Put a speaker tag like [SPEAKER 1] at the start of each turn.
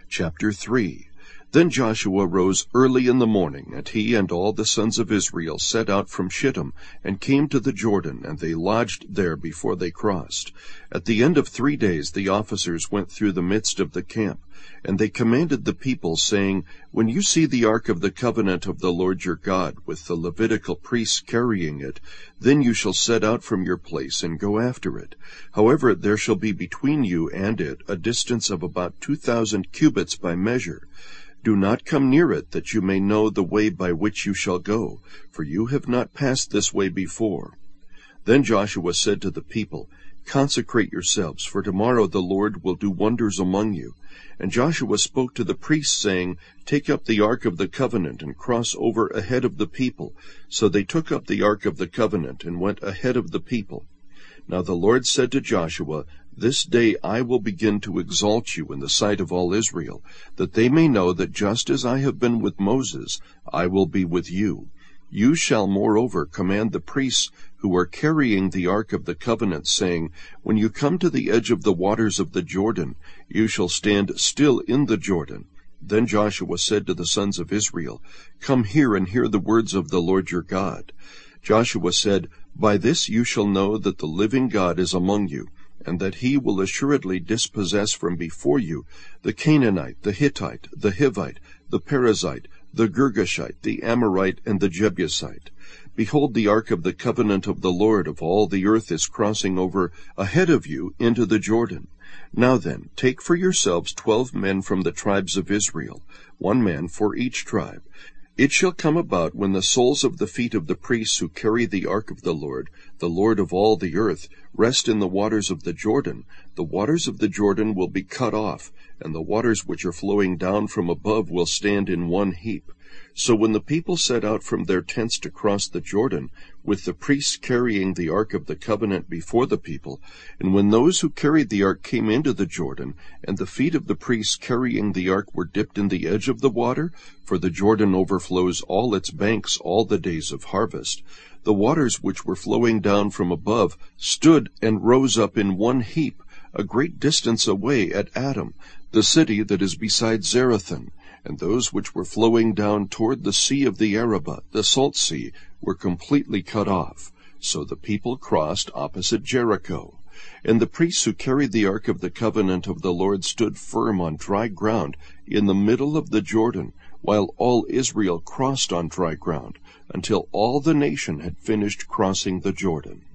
[SPEAKER 1] Chapter 3. Then Joshua rose early in the morning, and he and all the sons of Israel set out from Shittim, and came to the Jordan, and they lodged there before they crossed. At the end of 3 days the officers went through the midst of the camp, and they commanded the people, saying, When you see the ark of the covenant of the Lord your God, with the Levitical priests carrying it, then you shall set out from your place and go after it. However, there shall be between you and it a distance of about 2,000 cubits by measure. Do not come near it, that you may know the way by which you shall go, for you have not passed this way before. Then Joshua said to the people, Consecrate yourselves, for tomorrow the Lord will do wonders among you. And Joshua spoke to the priests, saying, Take up the ark of the covenant, and cross over ahead of the people. So they took up the ark of the covenant, and went ahead of the people. Now the Lord said to Joshua, This day I will begin to exalt you in the sight of all Israel, that they may know that just as I have been with Moses, I will be with you. You shall moreover command the priests who are carrying the ark of the covenant, saying, When you come to the edge of the waters of the Jordan, you shall stand still in the Jordan. Then Joshua said to the sons of Israel, Come here and hear the words of the Lord your God. Joshua said, By this you shall know that the living God is among you, and that he will assuredly dispossess from before you the Canaanite, the Hittite, the Hivite, the Perizzite, the Girgashite, the Amorite, and the Jebusite. Behold, the ark of the covenant of the Lord of all the earth is crossing over ahead of you into the Jordan. Now then, take for yourselves 12 men from the tribes of Israel, 1 man for each tribe. It shall come about when the soles of the feet of the priests who carry the ark of the Lord of all the earth, rest in the waters of the Jordan, the waters of the Jordan will be cut off, and the waters which are flowing down from above will stand in one heap. So when the people set out from their tents to cross the Jordan, with the priests carrying the ark of the covenant before the people, and when those who carried the ark came into the Jordan, and the feet of the priests carrying the ark were dipped in the edge of the water, for the Jordan overflows all its banks all the days of harvest, the waters which were flowing down from above stood and rose up in one heap, a great distance away at Adam, the city that is beside Zarethan. And those which were flowing down toward the sea of the Arabah, the salt sea, were completely cut off. So the people crossed opposite Jericho. And the priests who carried the ark of the covenant of the Lord stood firm on dry ground in the middle of the Jordan, while all Israel crossed on dry ground, until all the nation had finished crossing the Jordan.